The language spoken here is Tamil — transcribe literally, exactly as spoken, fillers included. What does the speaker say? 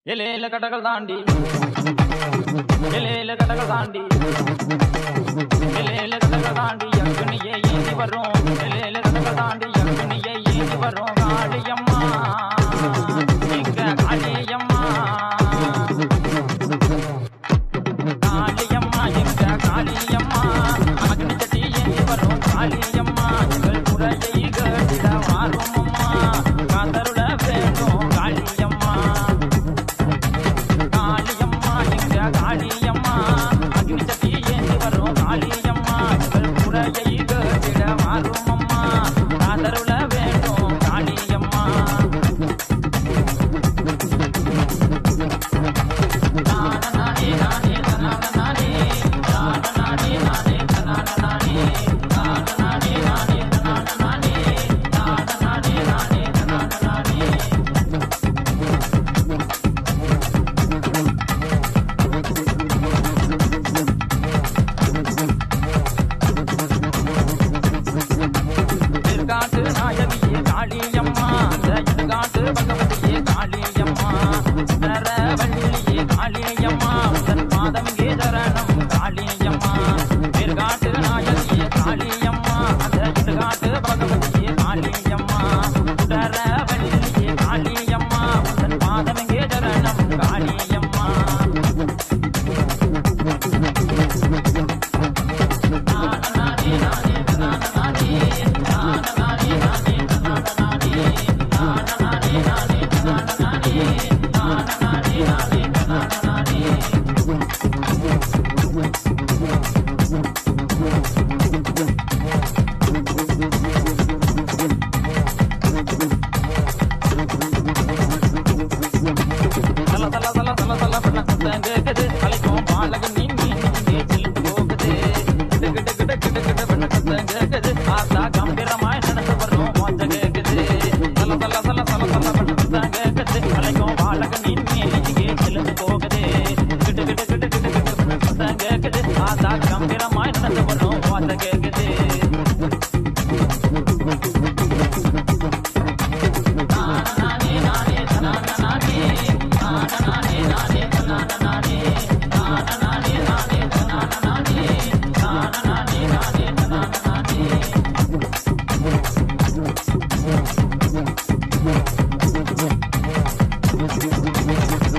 எலேல கடகள் தாண்டி எலேல கடகள் தாண்டி எலேல கடகள் தாண்டி அக்னியே ஏந்தி வரும் எலேல கடகள் தாண்டி அக்னியே ஏந்தி வரும் காளியம்மா எங்க காளியம்மா காளியம்மா எங்க காளியம்மா அக்னி சட்டி ஏந்தி வரும் காளியம்மா எங்கள் குறையை கேட்டிட வாரும் அம்மா காதருட வேண்டும் காளியம்மா காளியம்மா அக்னி சட்டி ஏந்தி வரும் காளியம்மா எங்கள் குறையை கேட்டிட வாரும் அம்மா காதருள வேண்டும் காளியம்மா நானே நானே நானே நானே நானே நானே நானே நானே காட்டு நாயகியே காளியம்மா காட்டு பகவதியே காளியம்மா நரவள்ளியே காளியம்மா உன் பாதம் கேதரணம் காளியம்மா காட்டு நாயகியே காளியம்மா காட்டு பகவதியே காளியம்மா நரவள்ளியே காளியம்மா உன் பாதம் கேதரணம் காளியம்மா நானே நானே நானே தல தல தல தல தல பண்ண சத்தம் கேக்குது அலைக்கும் பாலகன் நீ நீ நீ செல்லுக்கு போகுது கிட்ட கிட்ட கிட்ட கிட்ட பண்ண சத்தம் கேக்குது ஆசா கம்பீரமாய் நடந்து வரும் மோச்ச கேக்குது தல தல தல தல தல பண்ண சத்தம் கேக்குது அலைக்கும் பாலகன் நீ நீ நீ செல்லுக்கு போகுது கிட்ட கிட்ட கிட்ட கிட்ட கிட்ட பண்ண சத்தம் கேக்குது ஆசா கம்பீரமாய் நடந்து வரும் மோச்ச கேக்குது நானே நானே நானே நானே நானே நானே நானே நானே நானே